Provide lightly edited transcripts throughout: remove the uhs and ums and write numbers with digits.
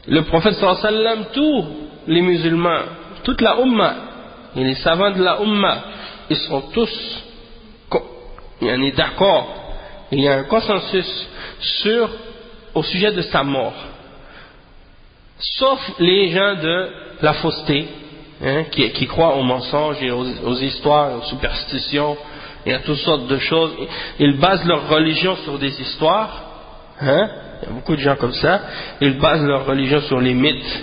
le prophète sallallahu alayhi wa sallam, tous les musulmans, toute la Ummah, et les savants de la Ummah, ils sont tous d'accord, il y a un consensus au sujet de sa mort, sauf les gens de la fausseté, qui croient aux mensonges et aux histoires, aux superstitions et à toutes sortes de choses. Ils basent leur religion sur des histoires, il y a beaucoup de gens comme ça, ils basent leur religion sur les mythes,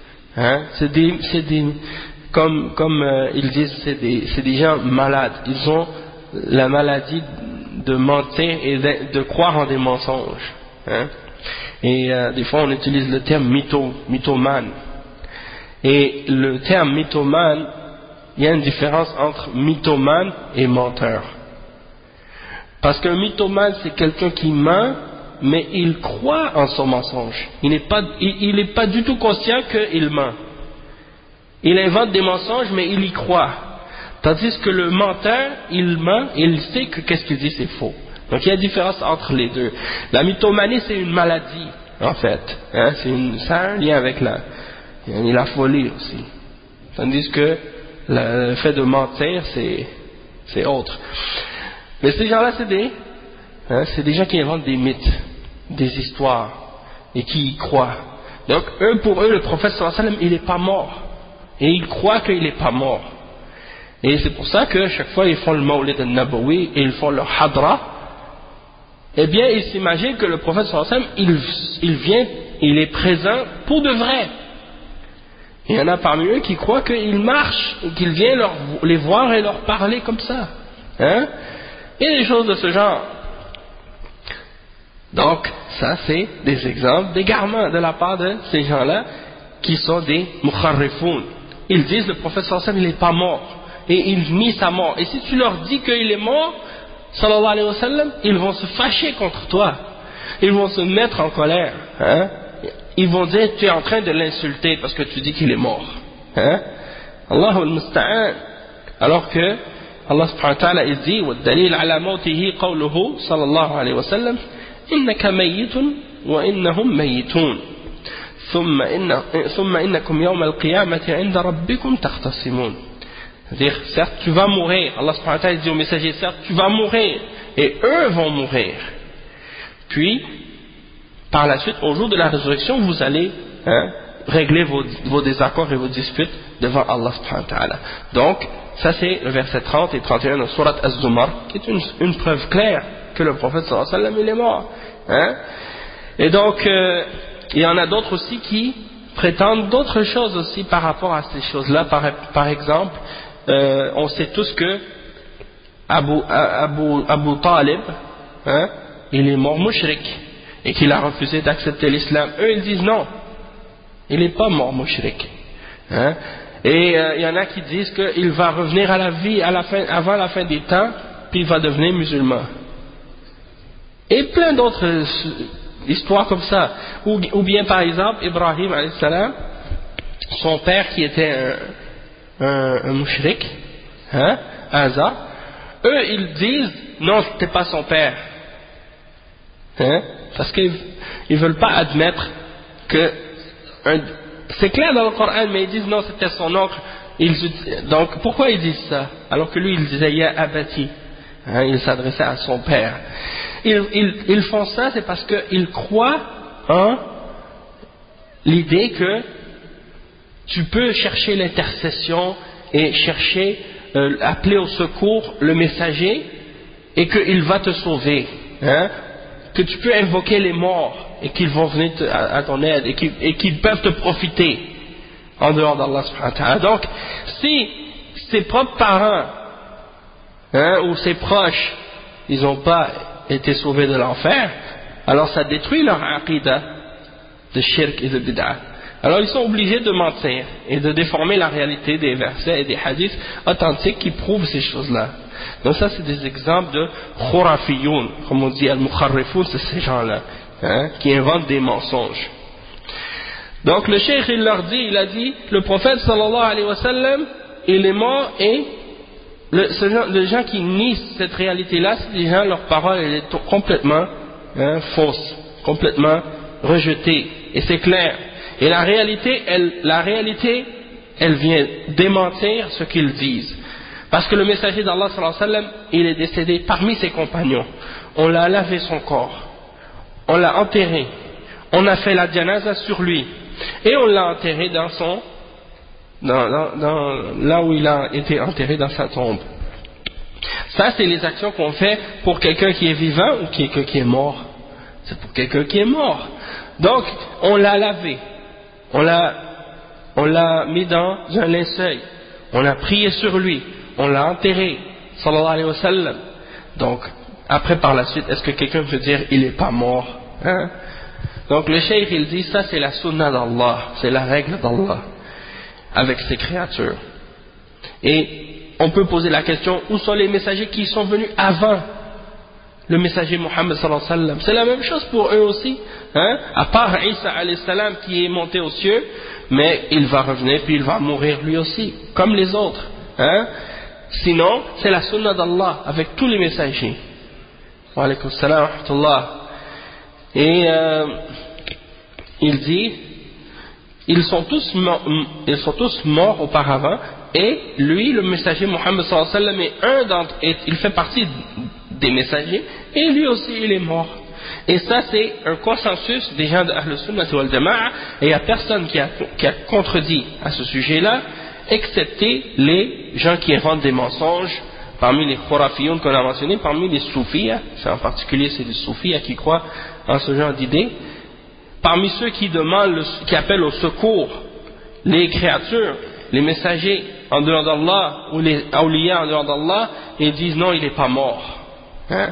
comme ils disent, c'est des gens malades, ils ont la maladie de mentir et de croire en des mensonges, et des fois on utilise le terme mythomane, et le terme mythomane, il y a une différence entre mythomane et menteur, parce qu'un mythomane c'est quelqu'un qui ment mais il croit en son mensonge, il n'est pas du tout conscient qu'il ment, il invente des mensonges mais il y croit. Tandis que le menteur, il ment et il sait que qu'est-ce qu'il dit c'est faux. Donc il y a une différence entre les deux. La mythomanie c'est une maladie en fait, ça a un lien avec la folie aussi. Tandis que le fait de mentir c'est autre. Mais ces gens-là c'est des gens qui inventent des mythes, des histoires et qui y croient. Donc pour eux le prophète sallallahu alayhi wa sallam il n'est pas mort et ils croient qu'il n'est pas mort. Et c'est pour ça que chaque fois ils font le Mawlid al-Nabawi et ils font leur Hadra, eh bien ils s'imaginent que le prophète sallallahu alayhi wa sallam il est présent pour de vrai. Il y en a parmi eux qui croient qu'il marche et qu'il vient les voir et leur parler comme ça, et des choses de ce genre. Donc ça c'est des exemples d'égarements de la part de ces gens-là qui sont des mukharrifoun. Ils disent le prophète sallallahu alayhi wa sallam il n'est pas mort et il nie sa mort, et si tu leur dis qu'il est mort sallallahu alayhi wa sallam, ils vont se fâcher contre toi, ils vont se mettre en colère, ils vont dire tu es en train de l'insulter parce que tu dis qu'il est mort, Allahu al-musta'an. Alors que Allah subhanahu wa ta'ala il dit wa dalil ala mawtihi qawluhu sallallahu alayhi wa sallam innaka mayyitun wa innahum mayyitun ثم إنكم يوم القيامة عند ربكم تختصمون. C'est-à-dire, certes tu vas mourir, Allah subhanahu wa ta'ala dit au messager, certes tu vas mourir et eux vont mourir, puis par la suite au jour de la résurrection vous allez régler vos désaccords et vos disputes devant Allah subhanahu wa ta'ala. Donc ça c'est le verset 30 et 31 de Surat Az-Zumar qui est une preuve claire que le prophète sallallahu alayhi wa sallam il est mort, et donc il y en a d'autres aussi qui prétendent d'autres choses aussi par rapport à ces choses-là. Par exemple, on sait tous que Abu Talib, il est mort mushrik et qu'il a refusé d'accepter l'islam. Eux ils disent non, il n'est pas mort mushrik, et il y en a qui disent qu'il va revenir à la vie avant la fin des temps puis il va devenir musulman, et plein d'autres histoires comme ça. Ou bien par exemple Ibrahim alayhi salam, son père qui était un mushrik, Azar, eux ils disent non c'était pas son père, parce qu'ils veulent pas admettre que c'est clair dans le Coran, mais ils disent non c'était son oncle. Donc pourquoi ils disent ça alors que lui il disait ya abati, il s'adressait à son père. Ils font ça, c'est parce qu'ils croient en l'idée que tu peux chercher l'intercession et appeler au secours le messager et qu'il va te sauver, que tu peux invoquer les morts et qu'ils vont venir à ton aide et qu'ils peuvent te profiter en dehors d'Allah subhanahu wa ta'ala. Donc si ses propres parents ou ses proches ils n'ont pas été sauvés de l'enfer, alors ça détruit leur aqidah de shirk et de bid'ah. Alors ils sont obligés de mentir et de déformer la réalité des versets et des hadiths authentiques qui prouvent ces choses-là. Donc ça c'est des exemples de khurafiyoun, comme on dit al-mukharrifoun, c'est ces gens-là qui inventent des mensonges. Donc le cheikh il a dit le prophète sallallahu alayhi wa sallam il est mort, et les gens qui nient cette réalité-là, c'est des gens, leur parole elle est complètement fausse, complètement rejetée, et c'est clair. Et la réalité, elle vient démentir ce qu'ils disent. Parce que le messager d'Allah sallallahu alayhi wa sallam, il est décédé parmi ses compagnons. On l'a lavé son corps, on l'a enterré, on a fait la janaza sur lui, et on l'a enterré dans là où il a été enterré dans sa tombe. Ça, c'est les actions qu'on fait pour quelqu'un qui est vivant ou quelqu'un qui est mort. C'est pour quelqu'un qui est mort. Donc, on l'a lavé, on l'a mis dans un linceul, on a prié sur lui, on l'a enterré, sallallahu alayhi wa sallam. Donc, après par la suite, est-ce que quelqu'un peut dire il n'est pas mort, hein? Donc le cheikh il dit ça c'est la sunna d'Allah, c'est la règle d'Allah avec ses créatures. Et on peut poser la question, où sont les messagers qui sont venus avant le messager Mohammed sallallahu alayhi wa sallam? C'est la même chose pour eux aussi, hein? À part Isa alayhi salam qui est monté aux cieux, mais il va revenir puis il va mourir lui aussi, comme les autres, hein? Sinon, c'est la sunna d'Allah avec tous les messagers. Wa alaykum salam wa rahmatullah. Et il dit, ils sont tous morts auparavant, et lui, le messager Mohammed sallallahu alayhi wa sallam, il fait partie des messagers, et lui aussi il est mort. Et ça c'est un consensus des gens de Ahl Sunnah wal Jama'a, et il n'y a personne qui a contredit à ce sujet-là, excepté les gens qui inventent des mensonges, parmi les khurafiyoun qu'on a mentionnés, parmi les soufis, en particulier c'est les soufis qui croient en ce genre d'idées, parmi ceux qui demandent, qui appellent au secours les créatures, les messagers en dehors d'Allah, ou les awliya en dehors d'Allah, et disent non, il n'est pas mort, hein?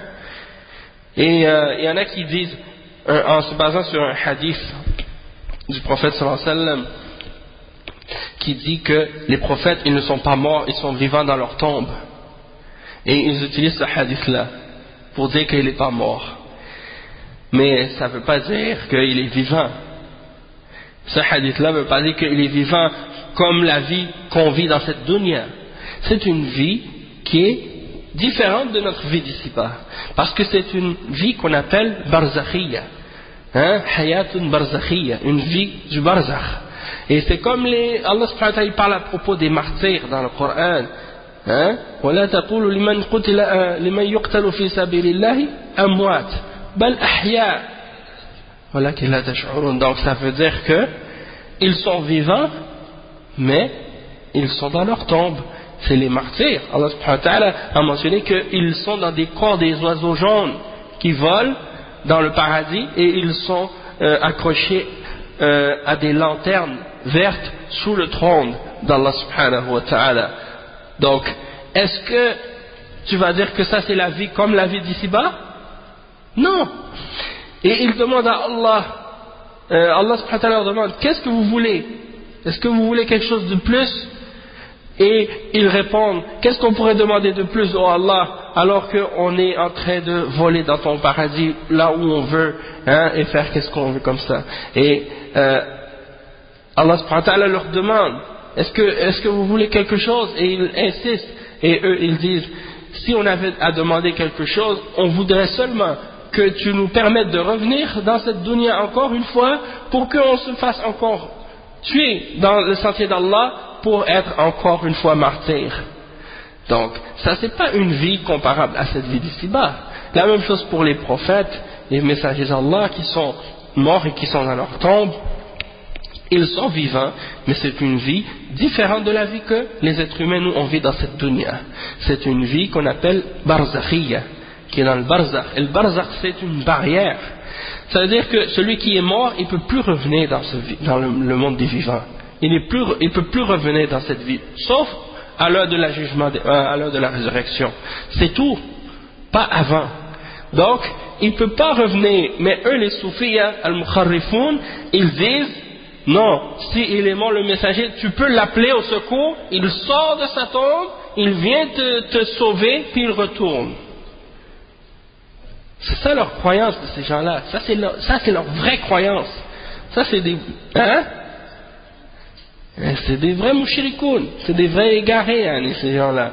Et il y en a qui disent, en se basant sur un hadith du prophète sallallahu alayhi wa sallam, qui dit que les prophètes, ils ne sont pas morts, ils sont vivants dans leur tombe. Et ils utilisent ce hadith-là pour dire qu'il n'est pas mort. Mais ça ne veut pas dire qu'il est vivant. Ce hadith-là ne veut pas dire qu'il est vivant comme la vie qu'on vit dans cette dunya. C'est une vie qui est différente de notre vie d'ici-bas. Parce que c'est une vie qu'on appelle barzakhiyya. Hein? Hayatun barzakhiyya, une vie du barzakh. Et c'est comme Allah subhanahu wa ta'ala il parle à propos des martyrs dans le Coran. Hein? وَلَا تَقُولُوا لِمَنْ يُقْتَلُ فِي سَبِيلِ اللَّهِ أَمْوَاتٍ بَلْ أَحْيَاءٌ وَلَكِنْ لَا تَشْعُرُونَ. Donc ça veut dire que ils sont vivants, mais ils sont dans leur tombe. C'est les martyrs. Allah subhanahu wa ta'ala a mentionné qu'ils sont dans des corps des oiseaux jaunes qui volent dans le paradis, et ils sont accrochés à des lanternes vertes sous le trône d'Allah subhanahu wa ta'ala. Donc, est-ce que tu vas dire que ça c'est la vie comme la vie d'ici-bas? Non. Et il demande à Allah, Allah subhanahu wa ta'ala leur demande, qu'est-ce que vous voulez? Est-ce que vous voulez quelque chose de plus? Et ils répondent, qu'est-ce qu'on pourrait demander de plus, oh Allah, alors qu'on est en train de voler dans ton paradis, là où on veut, hein, et faire qu'est-ce qu'on veut comme ça. Et Allah subhanahu wa ta'ala leur demande, est-ce que vous voulez quelque chose? Et ils insistent, et eux ils disent, si on avait à demander quelque chose, on voudrait seulement que tu nous permettes de revenir dans cette dunya encore une fois, pour qu'on se fasse encore tuer dans le sentier d'Allah, pour être encore une fois martyr. Donc, ça c'est pas une vie comparable à cette vie d'ici-bas. La même chose pour les prophètes, les messagers d'Allah qui sont morts et qui sont dans leur tombe. Ils sont vivants, mais c'est une vie différente de la vie que les êtres humains nous on vit dans cette dunya. C'est une vie qu'on appelle barzakhiyya, qui est dans le barzakh. Et le barzakh c'est une barrière. Ça veut dire que celui qui est mort, il ne peut plus revenir dans le monde des vivants. Il ne peut plus revenir dans cette vie, sauf à l'heure de la jugement, à l'heure de la résurrection. C'est tout, pas avant. Donc, il ne peut pas revenir. Mais eux, les soufis, al-mukharrifoun, ils disent, non, s'il est mort le messager, tu peux l'appeler au secours, il sort de sa tombe, il vient te sauver, puis il retourne. C'est ça leur croyance de ces gens-là. Ça c'est leur vraie croyance. Ça c'est des... Hein? C'est des vrais mouchirikoun, c'est des vrais égarés, hein, ces gens-là.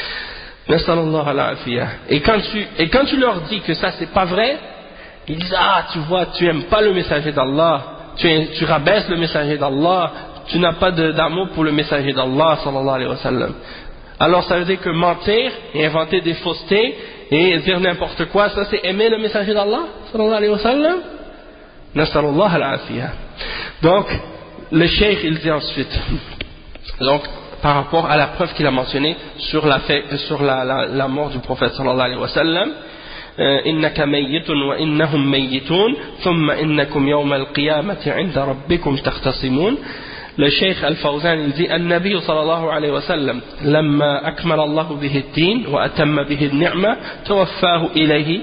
Et quand tu leur dis que ça c'est pas vrai, ils disent, ah tu vois, tu aimes pas le messager d'Allah, tu rabaisses le messager d'Allah, tu n'as pas d'amour pour le messager d'Allah sallallahu alayhi wa sallam. Alors ça veut dire que mentir et inventer des faussetés et dire n'importe quoi, ça c'est aimer le messager d'Allah sallallahu alayhi wa sallam. Nas'alullah al-afiyah. Donc le cheikh il dit ensuite, donc par rapport à la preuve qu'il a mentionnée sur la mort du prophète sallallahu alayhi wa sallam, إنك ميت وإنهم ميتون ثم إنكم يوم القيامة عند ربكم تختصمون. Le Cheikh Al-Fawzan il dit النبي صلى الله عليه وسلم لما أكمل الله به الدين وأتم به النعمة توفاه إليه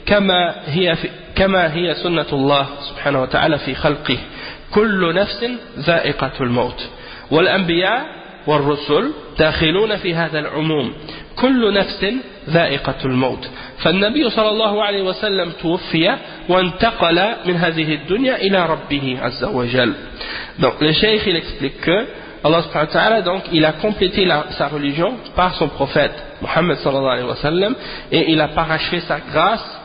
كما هي سنة الله سبحانه وتعالى في خلقه كل نفس ذائقة الموت والأنبياء والرسل داخلون في هذا العموم كل نفس ذائقة الموت فالنبي صلى الله عليه وسلم توفي وانتقل من هذه الدنيا إلى ربه عز وجل. Donc le cheikh il explique que Allah subhanahu wa ta'ala donc il a complété sa religion par son prophète Muhammad sallallahu alayhi wa sallam et il a parachevé sa grâce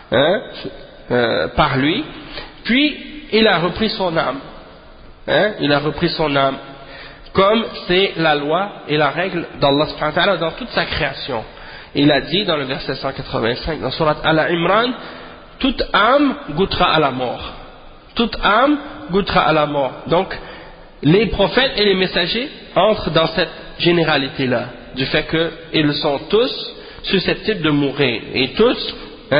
par lui, puis il a repris son âme, il a repris son âme comme c'est la loi et la règle d'Allah subhanahu wa ta'ala dans toute sa création. Il a dit dans le verset 185 dans Surat Al-Imran, toute âme goûtera à la mort. Toute âme goûtera à la mort. Donc les prophètes et les messagers entrent dans cette généralité-là, du fait qu'ils sont tous susceptibles de mourir. Et tous,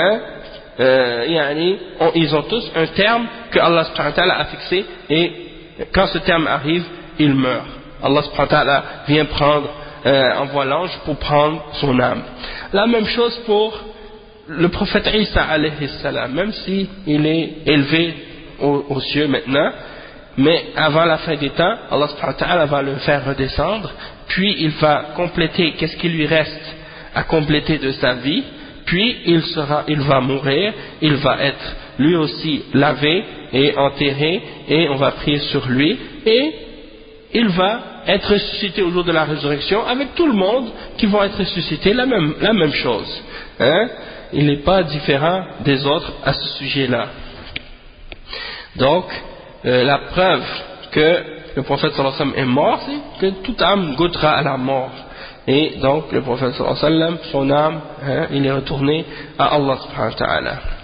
ils ont tous un terme que Allah subhanahu wa ta'ala a fixé, et quand ce terme arrive, ils meurent. Allah subhanahu wa ta'ala vient envoie l'ange pour prendre son âme. La même chose pour le prophète Isa alayhi salam, même si il est élevé aux cieux maintenant, mais avant la fin des temps, Allah subhanahu wa ta'ala va le faire redescendre, puis il va compléter qu'est-ce qui lui reste à compléter de sa vie, puis il va mourir, il va être lui aussi lavé et enterré, et on va prier sur lui, et il va être ressuscité au jour de la résurrection avec tout le monde qui vont être ressuscités, la même chose. Il n'est pas différent des autres à ce sujet-là. Donc, la preuve que le prophète sallallahu alayhi wa sallam est mort, c'est que toute âme goûtera à la mort. Et donc, le prophète sallallahu alayhi wa sallam, son âme, il est retourné à Allah subhanahu wa ta'ala.